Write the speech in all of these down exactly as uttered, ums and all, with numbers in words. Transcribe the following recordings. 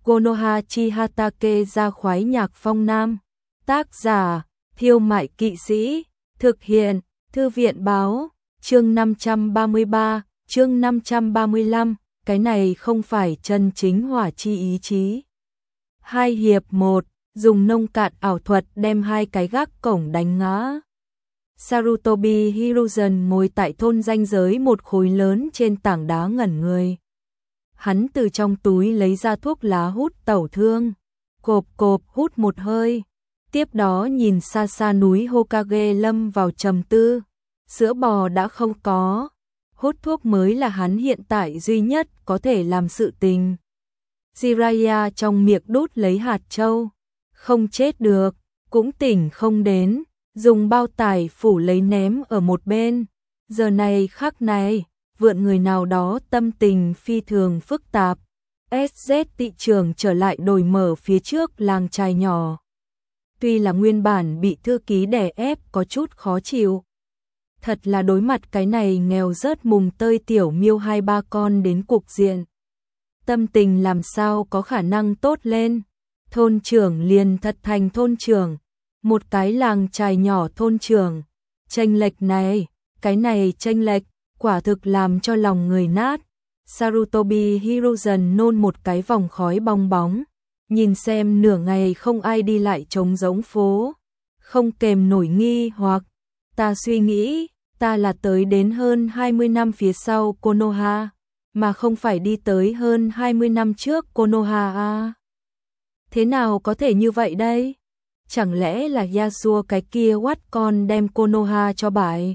Konoha chi Hatake ra khoái nhạc phong nam. Tác giả, Thiêu Mại Kỵ Sĩ. Thực hiện, Thư viện báo. Chương năm trăm ba mươi ba, chương năm trăm ba mươi lăm, cái này không phải chân chính hỏa chi ý chí. Hai hiệp một, dùng nông cạn ảo thuật đem hai cái gác cổng đánh ngã. Sarutobi Hiruzen ngồi tại thôn ranh giới một khối lớn trên tảng đá ngẩn người. Hắn từ trong túi lấy ra thuốc lá hút tẩu thương, cộp cộp hút một hơi, tiếp đó nhìn xa xa núi Hokage lâm vào trầm tư. Sữa bò đã không có, hút thuốc mới là hắn hiện tại duy nhất có thể làm sự tình. Jiraiya trong miệng đút lấy hạt châu, không chết được, cũng tỉnh không đến, dùng bao tải phủ lấy ném ở một bên. Giờ này khắc này, vượn người nào đó tâm tình phi thường phức tạp. ét dét thị trường trở lại đổi mở phía trước làng trài nhỏ. Tuy là nguyên bản bị thư ký đè ép có chút khó chịu. Thật là đối mặt cái này nghèo rớt mùng tơi tiểu miêu hai ba con đến cục diện. Tâm tình làm sao có khả năng tốt lên. Thôn trưởng liền thật thành thôn trưởng. Một cái làng trài nhỏ thôn trưởng. Chênh lệch này, cái này chênh lệch, quả thực làm cho lòng người nát. Sarutobi Hiruzen nôn một cái vòng khói bong bóng. Nhìn xem nửa ngày không ai đi lại trống rỗng phố. Không kềm nổi nghi hoặc. Ta suy nghĩ, ta là tới đến hơn hai mươi năm phía sau Konoha, mà không phải đi tới hơn hai mươi năm trước Konoha à. Thế nào có thể như vậy đây? Chẳng lẽ là Yasuo cái kia quát con đem Konoha cho bại?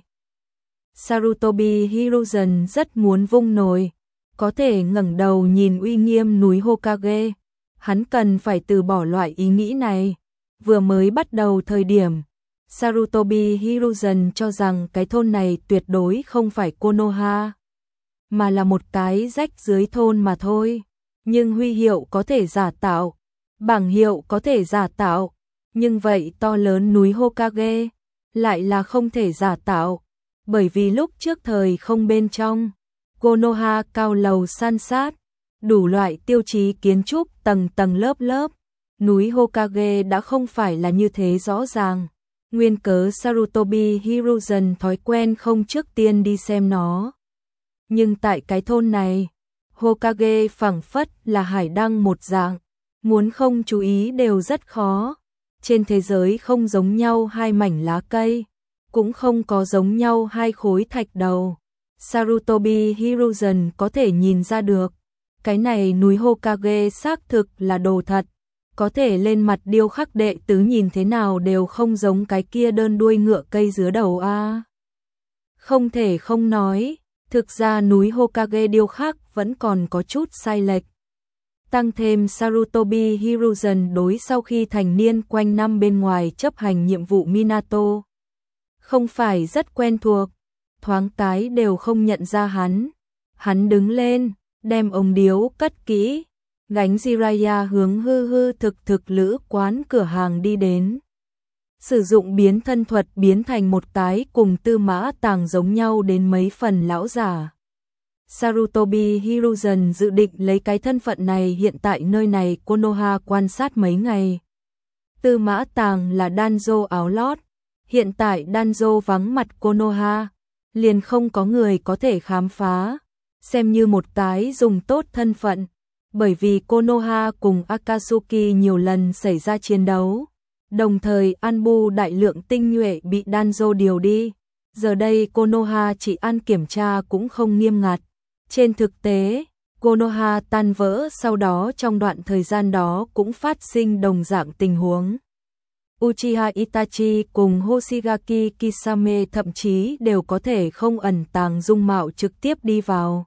Sarutobi Hiruzen rất muốn vung nồi, có thể ngẩng đầu nhìn uy nghiêm núi Hokage. Hắn cần phải từ bỏ loại ý nghĩ này. Vừa mới bắt đầu thời điểm, Sarutobi Hiruzen cho rằng cái thôn này tuyệt đối không phải Konoha, mà là một cái rách dưới thôn mà thôi. Nhưng huy hiệu có thể giả tạo, bảng hiệu có thể giả tạo, nhưng vậy to lớn núi Hokage lại là không thể giả tạo, bởi vì lúc trước thời không bên trong Konoha cao lầu san sát, đủ loại tiêu chí kiến trúc tầng tầng lớp lớp. Núi Hokage đã không phải là như thế rõ ràng. Nguyên cớ Sarutobi Hiruzen thói quen không trước tiên đi xem nó. Nhưng tại cái thôn này, Hokage phảng phất là hải đăng một dạng, muốn không chú ý đều rất khó. Trên thế giới không giống nhau hai mảnh lá cây, cũng không có giống nhau hai khối thạch đầu. Sarutobi Hiruzen có thể nhìn ra được, cái này núi Hokage xác thực là đồ thật. Có thể lên mặt điêu khắc đệ tứ nhìn thế nào đều không giống cái kia đơn đuôi ngựa cây dứa đầu a. À. Không thể không nói, thực ra núi Hokage điêu khắc vẫn còn có chút sai lệch. Tăng thêm Sarutobi Hiruzen đối sau khi thành niên quanh năm bên ngoài chấp hành nhiệm vụ Minato. Không phải rất quen thuộc, thoáng cái đều không nhận ra hắn. Hắn đứng lên, đem ống điếu cất kỹ. Gánh Jiraiya hướng hư hư thực thực lữ quán cửa hàng đi đến. Sử dụng biến thân thuật biến thành một cái cùng Tư Mã Tàng giống nhau đến mấy phần lão giả. Sarutobi Hiruzen dự định lấy cái thân phận này hiện tại nơi này Konoha quan sát mấy ngày. Tư Mã Tàng là Danzo áo lót. Hiện tại Danzo vắng mặt Konoha, liền không có người có thể khám phá. Xem như một cái dùng tốt thân phận. Bởi vì Konoha cùng Akatsuki nhiều lần xảy ra chiến đấu, đồng thời Anbu đại lượng tinh nhuệ bị Danzo điều đi. Giờ đây Konoha chỉ ăn kiểm tra cũng không nghiêm ngặt. Trên thực tế, Konoha tan vỡ sau đó trong đoạn thời gian đó cũng phát sinh đồng dạng tình huống. Uchiha Itachi cùng Hoshigaki Kisame thậm chí đều có thể không ẩn tàng dung mạo trực tiếp đi vào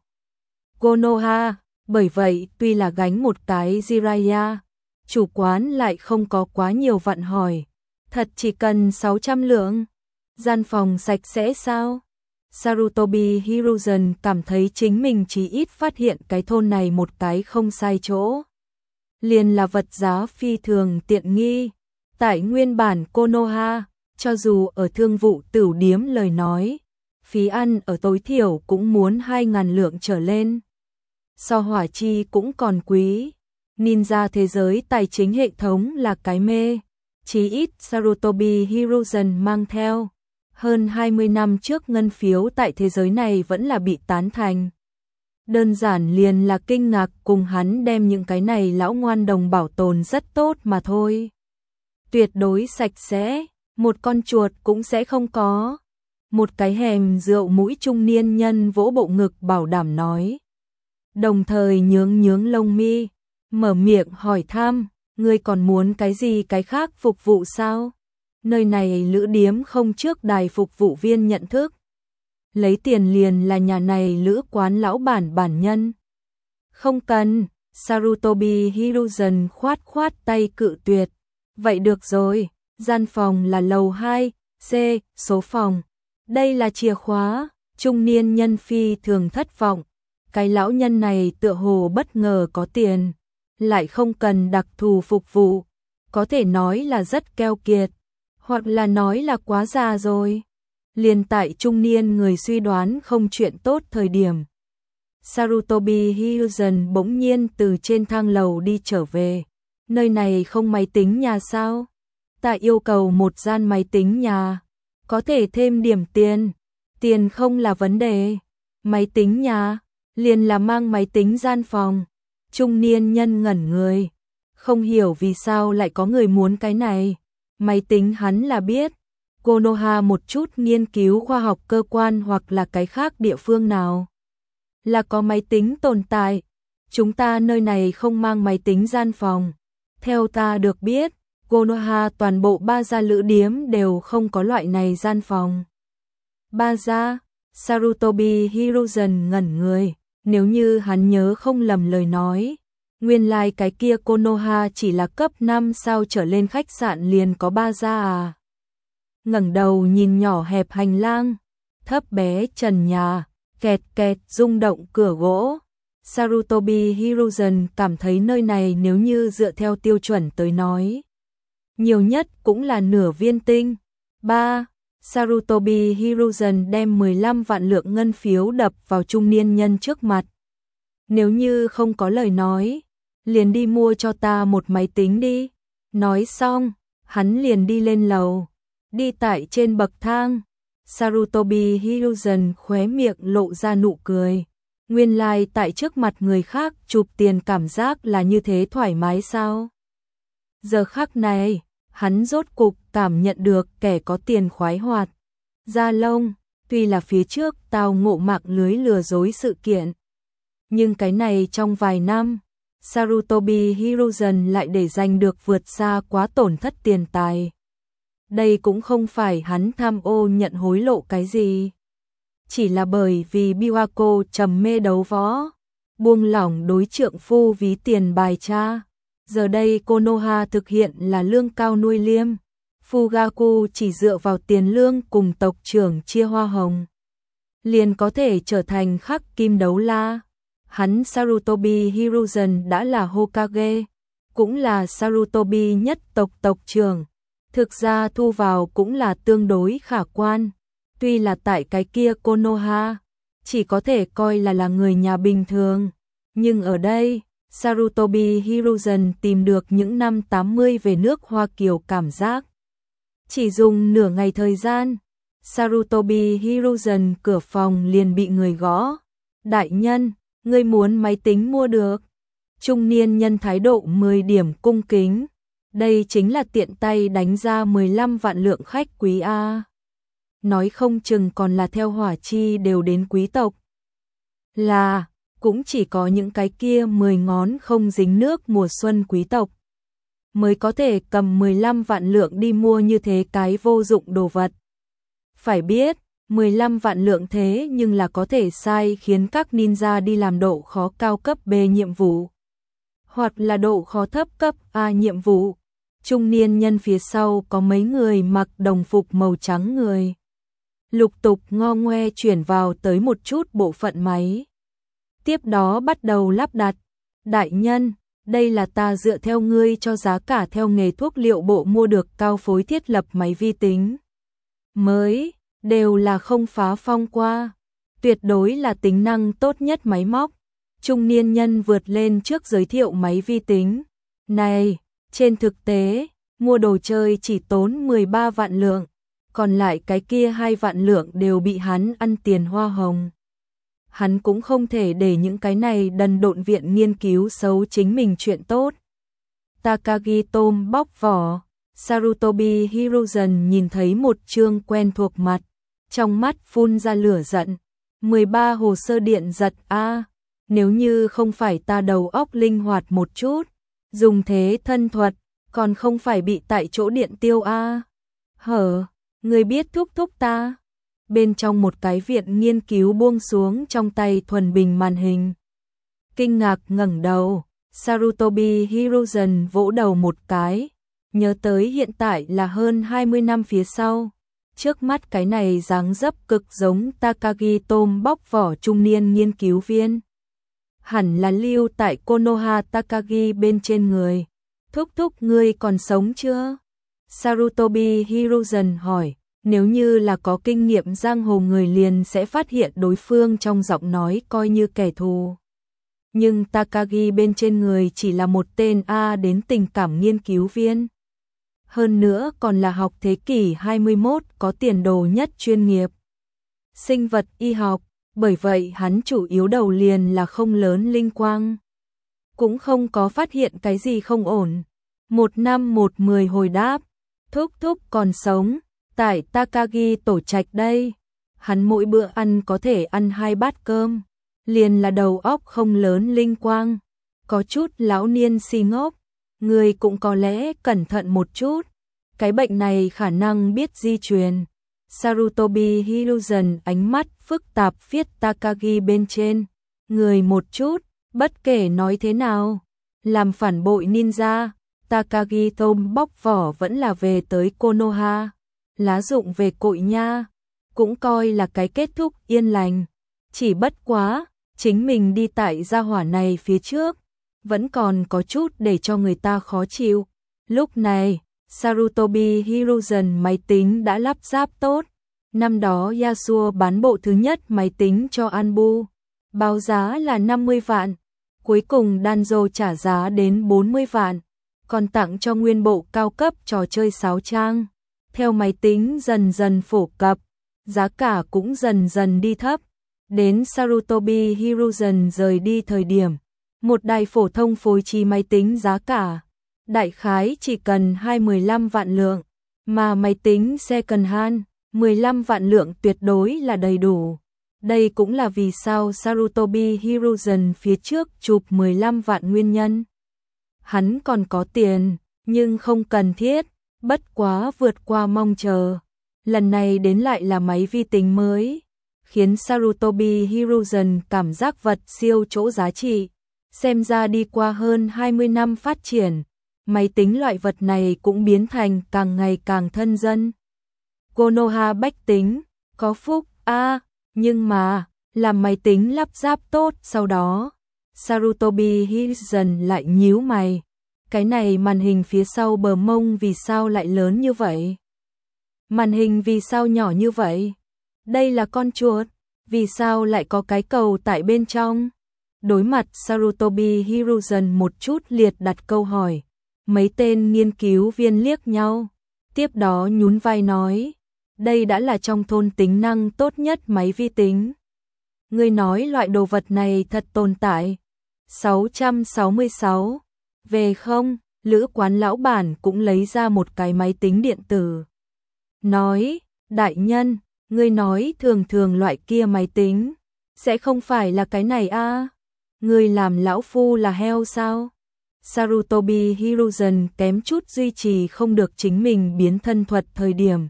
Konoha. Bởi vậy, tuy là gánh một cái Jiraiya, chủ quán lại không có quá nhiều vặn hỏi. Thật chỉ cần sáu trăm lượng. Gian phòng sạch sẽ sao? Sarutobi Hiruzen cảm thấy chính mình chỉ ít phát hiện cái thôn này một cái không sai chỗ. Liền là vật giá phi thường tiện nghi. Tại nguyên bản Konoha, cho dù ở thương vụ tửu điếm lời nói, phí ăn ở tối thiểu cũng muốn hai ngàn lượng trở lên. So hỏa chi cũng còn quý. Ninja thế giới tài chính hệ thống là cái mê, chí ít Sarutobi Hiruzen mang theo. Hơn hai mươi năm trước ngân phiếu tại thế giới này vẫn là bị tán thành. Đơn giản liền là kinh ngạc cùng hắn đem những cái này lão ngoan đồng bảo tồn rất tốt mà thôi. Tuyệt đối sạch sẽ, một con chuột cũng sẽ không có. Một cái hèm rượu mũi trung niên nhân vỗ bộ ngực bảo đảm nói. Đồng thời nhướng nhướng lông mi, mở miệng hỏi thăm, ngươi còn muốn cái gì cái khác phục vụ sao? Nơi này lữ điếm không trước đài phục vụ viên nhận thức. Lấy tiền liền là nhà này lữ quán lão bản bản nhân. Không cần, Sarutobi Hiruzen khoát khoát tay cự tuyệt. Vậy được rồi, gian phòng là lầu hai, C, số phòng. Đây là chìa khóa, trung niên nhân phi thường thất vọng. Cái lão nhân này tựa hồ bất ngờ có tiền, lại không cần đặc thù phục vụ. Có thể nói là rất keo kiệt, hoặc là nói là quá già rồi. Liền tại trung niên người suy đoán không chuyện tốt thời điểm. Sarutobi Hiruzen bỗng nhiên từ trên thang lầu đi trở về. Nơi này không máy tính nhà sao? Ta yêu cầu một gian máy tính nhà. Có thể thêm điểm tiền. Tiền không là vấn đề. Máy tính nhà, liền là mang máy tính gian phòng. Trung niên nhân ngẩn người. Không hiểu vì sao lại có người muốn cái này. Máy tính hắn là biết. Konoha một chút nghiên cứu khoa học cơ quan hoặc là cái khác địa phương nào. Là có máy tính tồn tại. Chúng ta nơi này không mang máy tính gian phòng. Theo ta được biết, Konoha toàn bộ ba gia lữ điếm đều không có loại này gian phòng. Ba gia, Sarutobi Hiruzen ngẩn người, nếu như hắn nhớ không lầm lời nói. Nguyên lai like cái kia Konoha chỉ là cấp năm sao trở lên khách sạn liền có ba gia à. Ngẩng đầu nhìn nhỏ hẹp hành lang, thấp bé trần nhà, kẹt kẹt rung động cửa gỗ. Sarutobi Hiruzen cảm thấy nơi này nếu như dựa theo tiêu chuẩn tới nói, nhiều nhất cũng là nửa viên tinh. ba. Sarutobi Hiruzen đem mười lăm vạn lượng ngân phiếu đập vào trung niên nhân trước mặt. Nếu như không có lời nói, liền đi mua cho ta một máy tính đi. Nói xong, hắn liền đi lên lầu. Đi tại trên bậc thang, Sarutobi Hiruzen khóe miệng lộ ra nụ cười. Nguyên lai like tại trước mặt người khác chụp tiền cảm giác là như thế thoải mái sao? Giờ khắc này, hắn rốt cục cảm nhận được kẻ có tiền khoái hoạt. Gia Long, tuy là phía trước tao ngộ mạng lưới lừa dối sự kiện, nhưng cái này trong vài năm, Sarutobi Hiruzen lại để giành được vượt xa quá tổn thất tiền tài. Đây cũng không phải hắn tham ô nhận hối lộ cái gì. Chỉ là bởi vì Biwako trầm mê đấu võ, buông lỏng đối trượng phu ví tiền bài cha. Giờ đây Konoha thực hiện là lương cao nuôi liêm. Fugaku chỉ dựa vào tiền lương cùng tộc trưởng chia hoa hồng, liền có thể trở thành khắc kim đấu la. Hắn Sarutobi Hiruzen đã là Hokage, cũng là Sarutobi nhất tộc tộc trưởng. Thực ra thu vào cũng là tương đối khả quan. Tuy là tại cái kia Konoha, chỉ có thể coi là là người nhà bình thường. Nhưng ở đây, Sarutobi Hiruzen tìm được những năm tám mươi về nước Hoa Kiều cảm giác. Chỉ dùng nửa ngày thời gian, Sarutobi Hiruzen cửa phòng liền bị người gõ. Đại nhân, ngươi muốn máy tính mua được. Trung niên nhân thái độ mười điểm cung kính. Đây chính là tiện tay đánh ra mười lăm vạn lượng khách quý A. Nói không chừng còn là theo hỏa chi đều đến quý tộc. Là, cũng chỉ có những cái kia mười ngón không dính nước mùa xuân quý tộc mới có thể cầm mười lăm vạn lượng đi mua như thế cái vô dụng đồ vật. Phải biết, mười lăm vạn lượng thế nhưng là có thể sai khiến các ninja đi làm độ khó cao cấp B nhiệm vụ, hoặc là độ khó thấp cấp A nhiệm vụ. Trung niên nhân phía sau có mấy người mặc đồng phục màu trắng người. Lục tục ngo ngoe chuyển vào tới một chút bộ phận máy. Tiếp đó bắt đầu lắp đặt. Đại nhân, đây là ta dựa theo ngươi cho giá cả theo nghề thuốc liệu bộ mua được cao phối thiết lập máy vi tính. Mới, đều là không phá phong qua. Tuyệt đối là tính năng tốt nhất máy móc. Trung niên nhân vượt lên trước giới thiệu máy vi tính. Này, trên thực tế, mua đồ chơi chỉ tốn mười ba vạn lượng, còn lại cái kia hai vạn lượng đều bị hắn ăn tiền hoa hồng. Hắn cũng không thể để những cái này đần độn viện nghiên cứu xấu chính mình chuyện tốt. Takagi tôm bóc vỏ, Sarutobi Hiruzen nhìn thấy một chương quen thuộc mặt, trong mắt phun ra lửa giận. mười ba hồ sơ điện giật a, à, nếu như không phải ta đầu óc linh hoạt một chút, dùng thế thân thuật, còn không phải bị tại chỗ điện tiêu a. À. Hở, người biết thúc thúc ta. Bên trong một cái viện nghiên cứu buông xuống trong tay thuần bình màn hình. Kinh ngạc ngẩng đầu, Sarutobi Hiruzen vỗ đầu một cái, nhớ tới hiện tại là hơn hai mươi năm phía sau. Trước mắt cái này dáng dấp cực giống Takagi tôm bóc vỏ trung niên nghiên cứu viên. Hẳn là lưu tại Konoha Takagi bên trên người. Thúc thúc ngươi còn sống chưa? Sarutobi Hiruzen hỏi. Nếu như là có kinh nghiệm giang hồ người liền sẽ phát hiện đối phương trong giọng nói coi như kẻ thù. Nhưng Takagi bên trên người chỉ là một tên A đến tình cảm nghiên cứu viên. Hơn nữa còn là học thế kỷ hai mươi mốt có tiền đồ nhất chuyên nghiệp. Sinh vật y học, bởi vậy hắn chủ yếu đầu liền là không lớn linh quang. Cũng không có phát hiện cái gì không ổn. Một năm một mười hồi đáp, thúc thúc còn sống. Tại Takagi tổ trạch đây, hắn mỗi bữa ăn có thể ăn hai bát cơm, liền là đầu óc không lớn linh quang, có chút lão niên si ngốc, người cũng có lẽ cẩn thận một chút, cái bệnh này khả năng biết di truyền. Sarutobi Hiruzen ánh mắt phức tạp viết Takagi bên trên, người một chút, bất kể nói thế nào, làm phản bội ninja, Takagi tôm bóc vỏ vẫn là về tới Konoha. Lá dụng về cội nha, cũng coi là cái kết thúc yên lành. Chỉ bất quá, chính mình đi tại gia hỏa này phía trước, vẫn còn có chút để cho người ta khó chịu. Lúc này, Sarutobi Hiruzen máy tính đã lắp ráp tốt. Năm đó Yasuo bán bộ thứ nhất máy tính cho Anbu, báo giá là năm mươi vạn. Cuối cùng Danzo trả giá đến bốn mươi vạn, còn tặng cho nguyên bộ cao cấp trò chơi sáu trang. Theo máy tính dần dần phổ cập, giá cả cũng dần dần đi thấp. Đến Sarutobi Hiruzen rời đi thời điểm, một đài phổ thông phối trí máy tính giá cả, đại khái chỉ cần hai mươi lăm vạn lượng, mà máy tính second hand, mười lăm vạn lượng tuyệt đối là đầy đủ. Đây cũng là vì sao Sarutobi Hiruzen phía trước chụp mười lăm vạn nguyên nhân. Hắn còn có tiền, nhưng không cần thiết. Bất quá vượt qua mong chờ, lần này đến lại là máy vi tính mới, khiến Sarutobi Hiruzen cảm giác vật siêu chỗ giá trị. Xem ra đi qua hơn hai mươi năm phát triển, máy tính loại vật này cũng biến thành càng ngày càng thân dân. Konoha bách tính, có phúc a, à, nhưng mà, làm máy tính lắp ráp tốt sau đó. Sarutobi Hiruzen lại nhíu mày. Cái này màn hình phía sau bờ mông vì sao lại lớn như vậy? Màn hình vì sao nhỏ như vậy? Đây là con chuột, vì sao lại có cái cầu tại bên trong? Đối mặt Sarutobi Hiruzen một chút liệt đặt câu hỏi. Mấy tên nghiên cứu viên liếc nhau, tiếp đó nhún vai nói, đây đã là trong thôn tính năng tốt nhất máy vi tính. Ngươi nói loại đồ vật này thật tồn tại. sáu trăm sáu mươi sáu Về không, lữ quán lão bản cũng lấy ra một cái máy tính điện tử. Nói, đại nhân, ngươi nói thường thường loại kia máy tính, sẽ không phải là cái này a? À? Ngươi làm lão phu là heo sao? Sarutobi Hiruzen kém chút duy trì không được chính mình biến thân thuật thời điểm.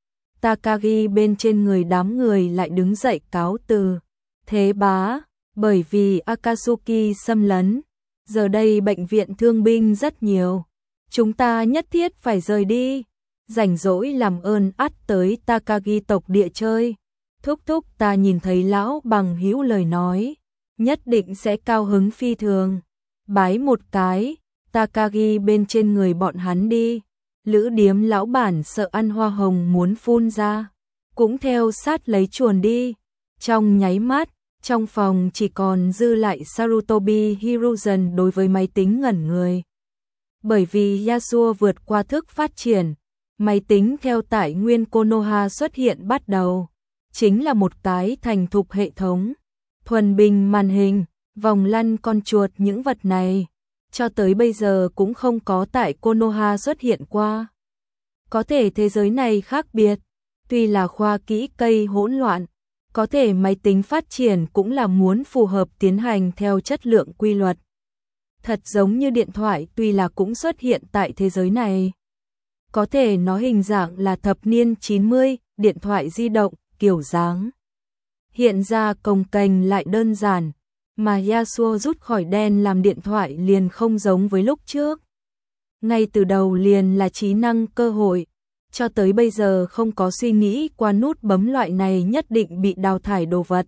Takagi bên trên người đám người lại đứng dậy cáo từ. Thế bá, bởi vì Akatsuki xâm lấn, giờ đây bệnh viện thương binh rất nhiều. Chúng ta nhất thiết phải rời đi. Rảnh rỗi làm ơn ắt tới Takagi tộc địa chơi. Thúc thúc ta nhìn thấy lão bằng hữu lời nói, nhất định sẽ cao hứng phi thường. Bái một cái, Takagi bên trên người bọn hắn đi. Lữ điếm lão bản sợ ăn hoa hồng muốn phun ra, cũng theo sát lấy chuồn đi. Trong nháy mắt, Trong phòng chỉ còn dư lại Sarutobi Hiruzen đối với máy tính ngẩn người. Bởi vì Yasuo vượt qua thức phát triển, máy tính theo tải nguyên Konoha xuất hiện bắt đầu. Chính là một cái thành thục hệ thống. Thuần bình màn hình, vòng lăn con chuột những vật này. Cho tới bây giờ cũng không có tại Konoha xuất hiện qua. Có thể thế giới này khác biệt. Tuy là khoa kỹ cây hỗn loạn, có thể máy tính phát triển cũng là muốn phù hợp tiến hành theo chất lượng quy luật. Thật giống như điện thoại tuy là cũng xuất hiện tại thế giới này. Có thể nó hình dạng là thập niên chín mươi, điện thoại di động, kiểu dáng. Hiện ra cồng kềnh lại đơn giản, mà Yasuo rút khỏi đen làm điện thoại liền không giống với lúc trước. Ngay từ đầu liền là trí năng cơ hội, cho tới bây giờ không có suy nghĩ qua nút bấm loại này nhất định bị đào thải đồ vật.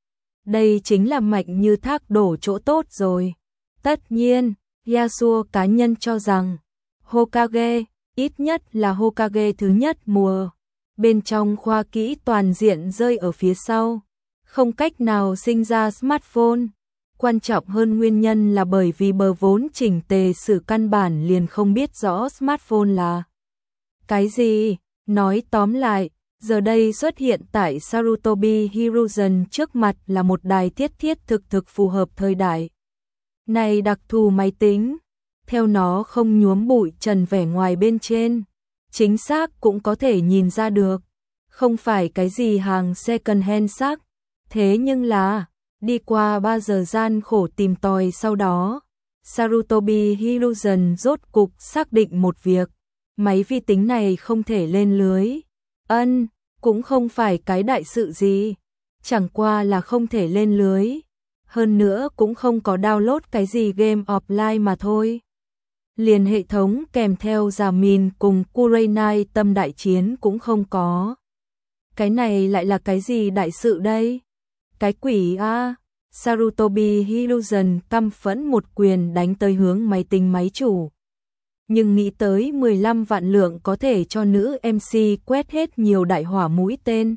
Đây chính là mạnh như thác đổ chỗ tốt rồi. Tất nhiên, Yasuo cá nhân cho rằng Hokage, ít nhất là Hokage thứ nhất mùa, bên trong khoa kỹ toàn diện rơi ở phía sau, không cách nào sinh ra smartphone. Quan trọng hơn nguyên nhân là bởi vì bờ vốn chỉnh tề sử căn bản liền không biết rõ smartphone là cái gì. Nói tóm lại, giờ đây xuất hiện tại Sarutobi Hiruzen trước mặt là một đài thiết thiết thực thực phù hợp thời đại. Này đặc thù máy tính, theo nó không nhuốm bụi trần vẻ ngoài bên trên, chính xác cũng có thể nhìn ra được, không phải cái gì hàng second hand xác. Thế nhưng là, đi qua ba giờ gian khổ tìm tòi sau đó, Sarutobi Hiruzen rốt cục xác định một việc, máy vi tính này không thể lên lưới. Ân, cũng không phải cái đại sự gì, chẳng qua là không thể lên lưới. Hơn nữa cũng không có download cái gì game offline mà thôi. Liền hệ thống kèm theo Jamin cùng Kurenai tâm đại chiến cũng không có. Cái này lại là cái gì đại sự đây? Cái quỷ a! Sarutobi Hiruzen căm phẫn một quyền đánh tới hướng máy tính máy chủ. Nhưng nghĩ tới mười lăm vạn lượng có thể cho nữ em xê quét hết nhiều đại hỏa mũi tên.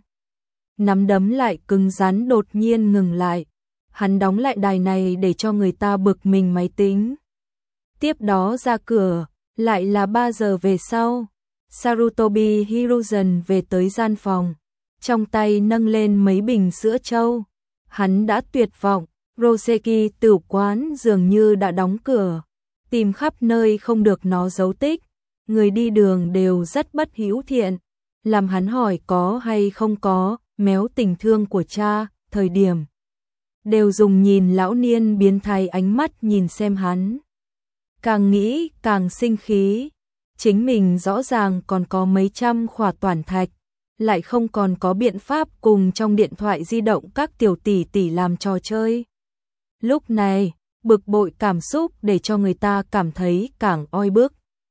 Nắm đấm lại cứng rắn đột nhiên ngừng lại. Hắn đóng lại đài này để cho người ta bực mình máy tính. Tiếp đó ra cửa, lại là ba giờ về sau. Sarutobi Hiruzen về tới gian phòng, trong tay nâng lên mấy bình sữa trâu. Hắn đã tuyệt vọng, Roseki tử quán dường như đã đóng cửa, tìm khắp nơi không được nó dấu tích. Người đi đường đều rất bất hữu thiện, làm hắn hỏi có hay không có, méo tình thương của cha, thời điểm đều dùng nhìn lão niên biến thái ánh mắt nhìn xem hắn. Càng nghĩ càng sinh khí, chính mình rõ ràng còn có mấy trăm khỏa toàn thạch, lại không còn có biện pháp cùng trong điện thoại di động các tiểu tỷ tỷ làm trò chơi. Lúc này, bực bội cảm xúc để cho người ta cảm thấy càng oi bức.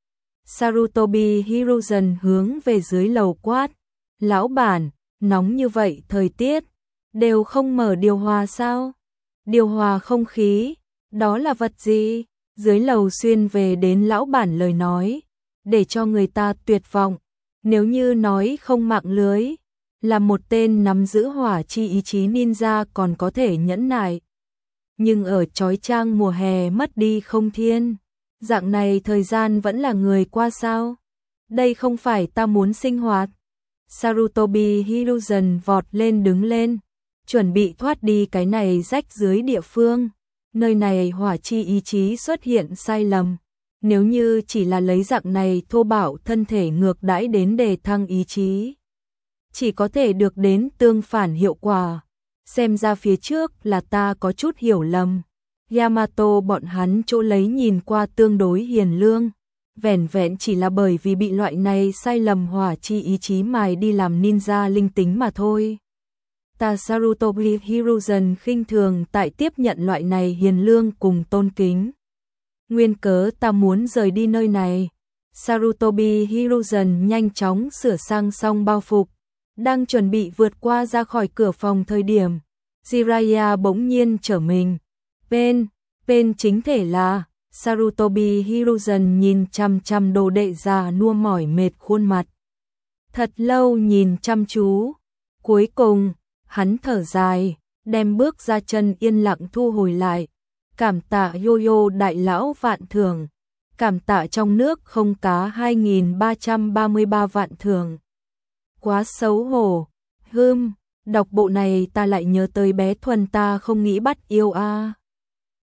Sarutobi Hiruzen hướng về dưới lầu quát, lão bản, nóng như vậy thời tiết, đều không mở điều hòa sao? Điều hòa không khí, đó là vật gì? Dưới lầu xuyên về đến lão bản lời nói, để cho người ta tuyệt vọng. Nếu như nói không mạng lưới, là một tên nắm giữ hỏa chi ý chí ninja còn có thể nhẫn nại. Nhưng ở chói chang mùa hè mất đi không thiên, dạng này thời gian vẫn là người qua sao? Đây không phải ta muốn sinh hoạt. Sarutobi Hiruzen vọt lên đứng lên, chuẩn bị thoát đi cái này rách dưới địa phương. Nơi này hỏa chi ý chí xuất hiện sai lầm. Nếu như chỉ là lấy dạng này thô bạo thân thể ngược đãi đến đề thăng ý chí, chỉ có thể được đến tương phản hiệu quả. Xem ra phía trước là ta có chút hiểu lầm. Yamato bọn hắn chỗ lấy nhìn qua tương đối hiền lương, vẻn vẹn chỉ là bởi vì bị loại này sai lầm hỏa chi ý chí mài đi làm ninja linh tính mà thôi. Ta Sarutobi Hiruzen khinh thường tại tiếp nhận loại này hiền lương cùng tôn kính. Nguyên cớ ta muốn rời đi nơi này. Sarutobi Hiruzen nhanh chóng sửa sang xong bao phục, đang chuẩn bị vượt qua ra khỏi cửa phòng thời điểm, Jiraiya bỗng nhiên trở mình. Bên, bên chính thể là, Sarutobi Hiruzen nhìn chăm chăm đồ đệ già nua mỏi mệt khuôn mặt. Thật lâu nhìn chăm chú, cuối cùng, hắn thở dài, đem bước ra chân yên lặng thu hồi lại. Cảm tạ Yo-Yo đại lão vạn thường. Cảm tạ trong nước không cá hai nghìn ba trăm ba mươi ba vạn thường. Quá xấu hổ. Hưm, đọc bộ này ta lại nhớ tới bé Thuần ta không nghĩ bắt yêu a. À.